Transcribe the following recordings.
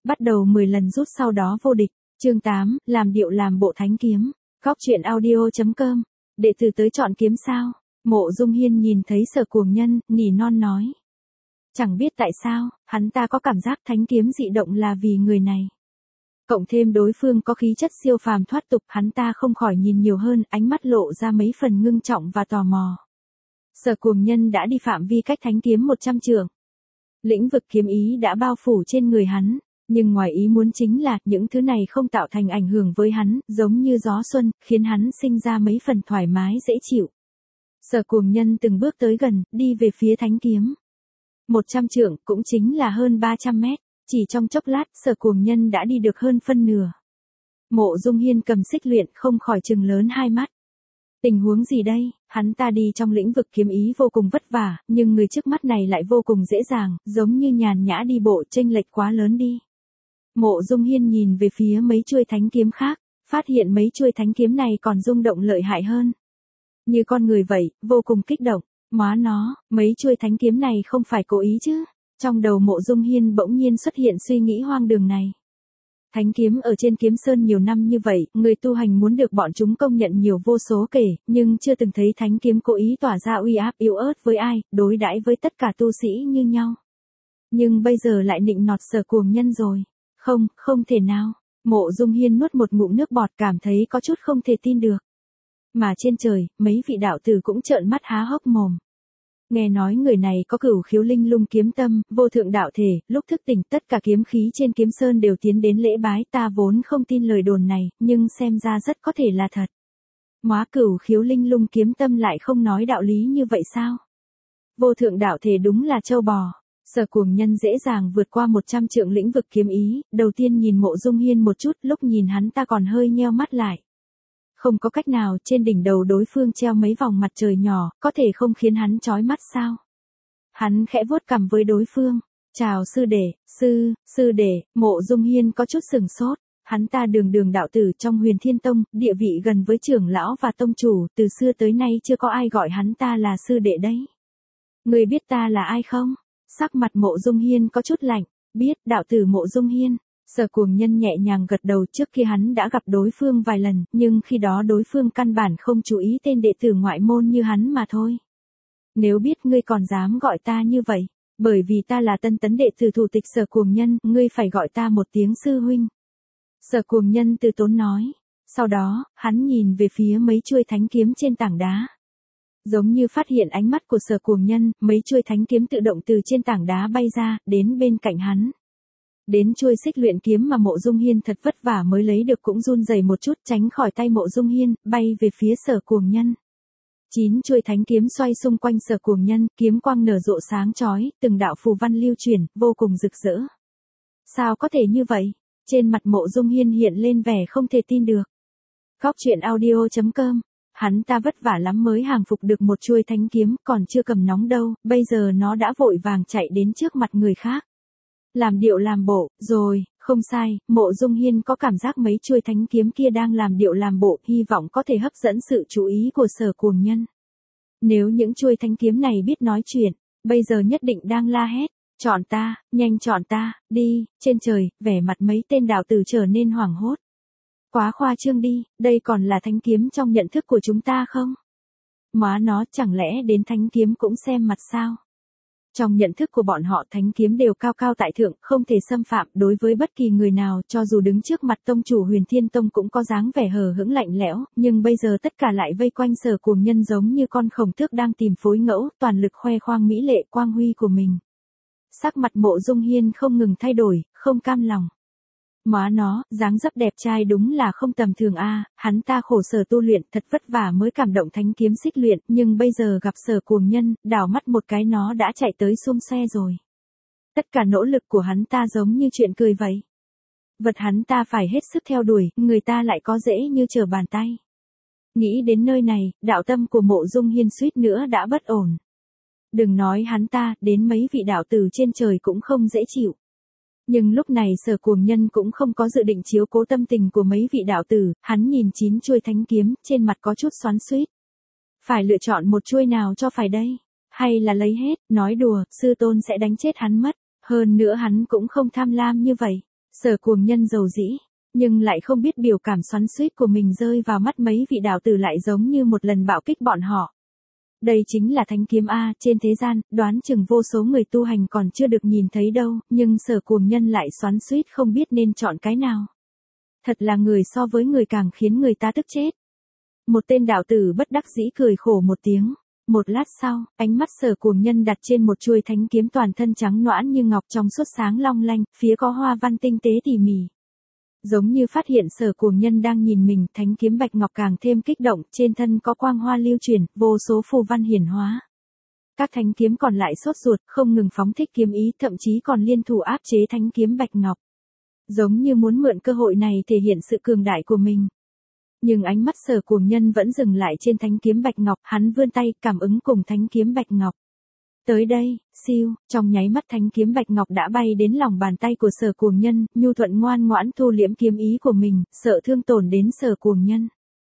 Bắt đầu 10 lần rút sau đó vô địch. Chương 8, làm điệu làm bộ thánh kiếm. Góc truyện audio.com. Đệ tử tới chọn kiếm sao? Mộ Dung Hiên nhìn thấy Sở Cuồng Nhân, nỉ non nói. Chẳng biết tại sao, hắn ta có cảm giác thánh kiếm dị động là vì người này. Cộng thêm đối phương có khí chất siêu phàm thoát tục, hắn ta không khỏi nhìn nhiều hơn, ánh mắt lộ ra mấy phần ngưng trọng và tò mò. Sở Cuồng Nhân đã đi phạm vi cách thánh kiếm 100 trượng. Lĩnh vực kiếm ý đã bao phủ trên người hắn, nhưng ngoài ý muốn chính là những thứ này không tạo thành ảnh hưởng với hắn, giống như gió xuân, khiến hắn sinh ra mấy phần thoải mái dễ chịu. Sở Cuồng Nhân từng bước tới gần, đi về phía thánh kiếm. 100 trượng cũng chính là hơn 300 mét, chỉ trong chốc lát Sở Cuồng Nhân đã đi được hơn phân nửa. Mộ Dung Hiên cầm xích luyện không khỏi trừng lớn hai mắt. Tình huống gì đây, hắn ta đi trong lĩnh vực kiếm ý vô cùng vất vả, nhưng người trước mắt này lại vô cùng dễ dàng, giống như nhàn nhã đi bộ, chênh lệch quá lớn đi. Mộ Dung Hiên nhìn về phía mấy chuôi thánh kiếm khác, phát hiện mấy chuôi thánh kiếm này còn rung động lợi hại hơn. Như con người vậy, vô cùng kích động. Móa nó, mấy chuôi thánh kiếm này không phải cố ý chứ? Trong đầu Mộ Dung Hiên bỗng nhiên xuất hiện suy nghĩ hoang đường này. Thánh kiếm ở trên kiếm sơn nhiều năm như vậy, người tu hành muốn được bọn chúng công nhận nhiều vô số kể, nhưng chưa từng thấy thánh kiếm cố ý tỏa ra uy áp yếu ớt với ai, đối đãi với tất cả tu sĩ như nhau. Nhưng bây giờ lại nịnh nọt Sở Cuồng Nhân rồi. Không thể nào. Mộ Dung Hiên nuốt một ngụm nước bọt, cảm thấy có chút không thể tin được. Mà trên trời, mấy vị đạo tử cũng trợn mắt há hốc mồm. Nghe nói người này có cửu khiếu linh lung kiếm tâm, vô thượng đạo thể, lúc thức tỉnh tất cả kiếm khí trên kiếm sơn đều tiến đến lễ bái, ta vốn không tin lời đồn này, nhưng xem ra rất có thể là thật. Móa cửu khiếu linh lung kiếm tâm lại không nói đạo lý như vậy sao? Vô thượng đạo thể đúng là trâu bò. Sở Cuồng Nhân dễ dàng vượt qua 100 trượng lĩnh vực kiếm ý, đầu tiên nhìn Mộ Dung Hiên một chút, lúc nhìn hắn ta còn hơi nheo mắt lại. Không có cách nào, trên đỉnh đầu đối phương treo mấy vòng mặt trời nhỏ, có thể không khiến hắn chói mắt sao? Hắn khẽ vuốt cằm với đối phương. Chào sư đệ, sư đệ. Mộ Dung Hiên có chút sừng sốt. Hắn ta đường đạo tử trong Huyền Thiên Tông, địa vị gần với trưởng lão và tông chủ, từ xưa tới nay chưa có ai gọi hắn ta là sư đệ đấy. Người biết ta là ai không? Sắc mặt Mộ Dung Hiên có chút lạnh. Biết, đạo tử Mộ Dung Hiên. Sở Cuồng Nhân nhẹ nhàng gật đầu, trước kia hắn đã gặp đối phương vài lần, nhưng khi đó đối phương căn bản không chú ý tên đệ tử ngoại môn như hắn mà thôi. Nếu biết ngươi còn dám gọi ta như vậy, bởi vì ta là tân tấn đệ tử thủ tịch Sở Cuồng Nhân, ngươi phải gọi ta một tiếng sư huynh. Sở Cuồng Nhân từ tốn nói. Sau đó, hắn nhìn về phía mấy chuôi thánh kiếm trên tảng đá. Giống như phát hiện ánh mắt của Sở Cuồng Nhân, mấy chuôi thánh kiếm tự động từ trên tảng đá bay ra, đến bên cạnh hắn. Đến chuôi xích luyện kiếm mà Mộ Dung Hiên thật vất vả mới lấy được cũng run rẩy một chút, tránh khỏi tay Mộ Dung Hiên, bay về phía Sở Cuồng Nhân. 9 chuôi thánh kiếm xoay xung quanh Sở Cuồng Nhân, kiếm quang nở rộ sáng chói, từng đạo phù văn lưu chuyển, vô cùng rực rỡ. Sao có thể như vậy? Trên mặt Mộ Dung Hiên hiện lên vẻ không thể tin được. Góc truyện audio.com. Hắn ta vất vả lắm mới hàng phục được một chuôi thánh kiếm, còn chưa cầm nóng đâu, bây giờ nó đã vội vàng chạy đến trước mặt người khác. Làm điệu làm bộ, rồi, không sai, Mộ Dung Hiên có cảm giác mấy chuôi thánh kiếm kia đang làm điệu làm bộ, hy vọng có thể hấp dẫn sự chú ý của Sở Cuồng Nhân. Nếu những chuôi thánh kiếm này biết nói chuyện, bây giờ nhất định đang la hét, chọn ta, nhanh chọn ta, đi. Trên trời, vẻ mặt mấy tên đạo tử trở nên hoảng hốt. Quá khoa trương đi, đây còn là thánh kiếm trong nhận thức của chúng ta không? Má nó, chẳng lẽ đến thánh kiếm cũng xem mặt sao? Trong nhận thức của bọn họ, thánh kiếm đều cao cao tại thượng, không thể xâm phạm, đối với bất kỳ người nào, cho dù đứng trước mặt tông chủ Huyền Thiên Tông cũng có dáng vẻ hờ hững lạnh lẽo, nhưng bây giờ tất cả lại vây quanh Sở Cuồng Nhân giống như con khổng tước đang tìm phối ngẫu, toàn lực khoe khoang mỹ lệ quang huy của mình. Sắc mặt Mộ Dung Hiên không ngừng thay đổi, không cam lòng. Má nó, dáng dấp đẹp trai đúng là không tầm thường a, hắn ta khổ sở tu luyện, thật vất vả mới cảm động thánh kiếm xích luyện, nhưng bây giờ gặp Sở Cuồng Nhân, đảo mắt một cái nó đã chạy tới xum xoe rồi. Tất cả nỗ lực của hắn ta giống như chuyện cười vậy. Vật hắn ta phải hết sức theo đuổi, người ta lại có dễ như trở bàn tay. Nghĩ đến nơi này, đạo tâm của Mộ Dung Hiên suýt nữa đã bất ổn. Đừng nói hắn ta, đến mấy vị đạo tử trên trời cũng không dễ chịu. Nhưng lúc này Sở Cuồng Nhân cũng không có dự định chiếu cố tâm tình của mấy vị đạo tử, hắn nhìn 9 chuôi thánh kiếm, trên mặt có chút xoắn xuýt. Phải lựa chọn một chuôi nào cho phải đây? Hay là lấy hết, nói đùa, sư tôn sẽ đánh chết hắn mất. Hơn nữa hắn cũng không tham lam như vậy. Sở Cuồng Nhân dầu dĩ, nhưng lại không biết biểu cảm xoắn xuýt của mình rơi vào mắt mấy vị đạo tử lại giống như một lần bạo kích bọn họ. Đây chính là thánh kiếm A, trên thế gian, đoán chừng vô số người tu hành còn chưa được nhìn thấy đâu, nhưng Sở Cuồng Nhân lại xoắn xuýt không biết nên chọn cái nào. Thật là người so với người càng khiến người ta tức chết. Một tên đạo tử bất đắc dĩ cười khổ một tiếng. Một lát sau, ánh mắt Sở Cuồng Nhân đặt trên một chuôi thánh kiếm toàn thân trắng nõn như ngọc trong suốt sáng long lanh, phía có hoa văn tinh tế tỉ mỉ. Giống như phát hiện Sở Cuồng Nhân đang nhìn mình, thánh kiếm bạch ngọc càng thêm kích động, trên thân có quang hoa lưu truyền, vô số phù văn hiển hóa. Các thánh kiếm còn lại sốt ruột, không ngừng phóng thích kiếm ý, thậm chí còn liên thủ áp chế thánh kiếm bạch ngọc. Giống như muốn mượn cơ hội này thể hiện sự cường đại của mình. Nhưng ánh mắt Sở Cuồng Nhân vẫn dừng lại trên thánh kiếm bạch ngọc, hắn vươn tay, cảm ứng cùng thánh kiếm bạch ngọc. Tới đây, siêu, trong nháy mắt thánh kiếm bạch ngọc đã bay đến lòng bàn tay của Sở Cuồng Nhân, nhu thuận ngoan ngoãn thu liễm kiếm ý của mình, sợ thương tổn đến Sở Cuồng Nhân.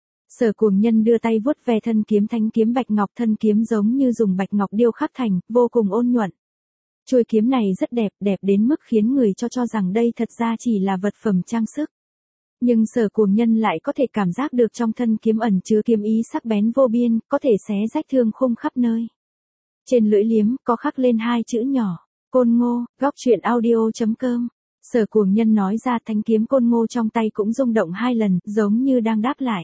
Sở Cuồng Nhân đưa tay vuốt ve thân kiếm thánh kiếm bạch ngọc, thân kiếm giống như dùng bạch ngọc điêu khắc thành, vô cùng ôn nhuận. Chuôi kiếm này rất đẹp, đẹp đến mức khiến người cho rằng đây thật ra chỉ là vật phẩm trang sức. Nhưng Sở Cuồng Nhân lại có thể cảm giác được trong thân kiếm ẩn chứa kiếm ý sắc bén vô biên, có thể xé rách thương khung khắp nơi. Trên lưỡi liếm có khắc lên hai chữ nhỏ, Côn Ngô, góc truyện audio.com. Sở Cuồng Nhân nói ra, thanh kiếm Côn Ngô trong tay cũng rung động 2 lần, giống như đang đáp lại.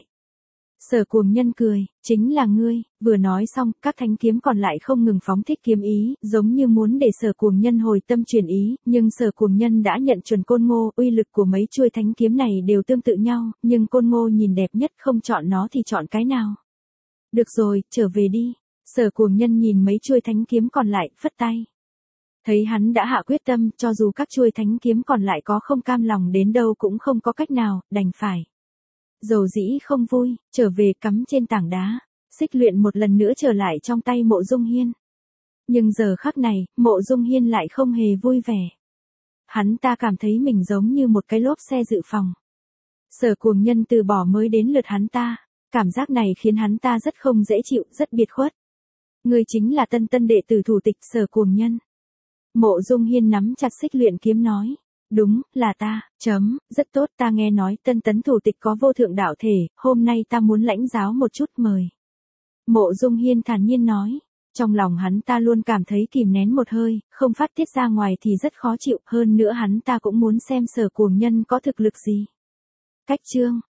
Sở Cuồng Nhân cười, chính là ngươi, vừa nói xong, các thanh kiếm còn lại không ngừng phóng thích kiếm ý, giống như muốn để Sở Cuồng Nhân hồi tâm chuyển ý, nhưng Sở Cuồng Nhân đã nhận chuẩn Côn Ngô, uy lực của mấy chuôi thánh kiếm này đều tương tự nhau, nhưng Côn Ngô nhìn đẹp nhất, không chọn nó thì chọn cái nào. Được rồi, trở về đi. Sở Cuồng Nhân nhìn mấy chuôi thánh kiếm còn lại, phất tay. Thấy hắn đã hạ quyết tâm, cho dù các chuôi thánh kiếm còn lại có không cam lòng đến đâu cũng không có cách nào, đành phải. Dầu dĩ không vui, trở về cắm trên tảng đá, xích luyện một lần nữa trở lại trong tay Mộ Dung Hiên. Nhưng giờ khắc này, Mộ Dung Hiên lại không hề vui vẻ. Hắn ta cảm thấy mình giống như một cái lốp xe dự phòng. Sở Cuồng Nhân từ bỏ mới đến lượt hắn ta, cảm giác này khiến hắn ta rất không dễ chịu, rất biệt khuất. Ngươi chính là tân đệ tử thủ tịch Sở Cuồng Nhân. Mộ Dung Hiên nắm chặt xích luyện kiếm nói. Đúng, là ta, rất tốt, ta nghe nói tân tấn thủ tịch có vô thượng đạo thể, hôm nay ta muốn lãnh giáo một chút, mời. Mộ Dung Hiên thản nhiên nói. Trong lòng hắn ta luôn cảm thấy kìm nén một hơi, không phát tiết ra ngoài thì rất khó chịu, hơn nữa hắn ta cũng muốn xem Sở Cuồng Nhân có thực lực gì. Cách chương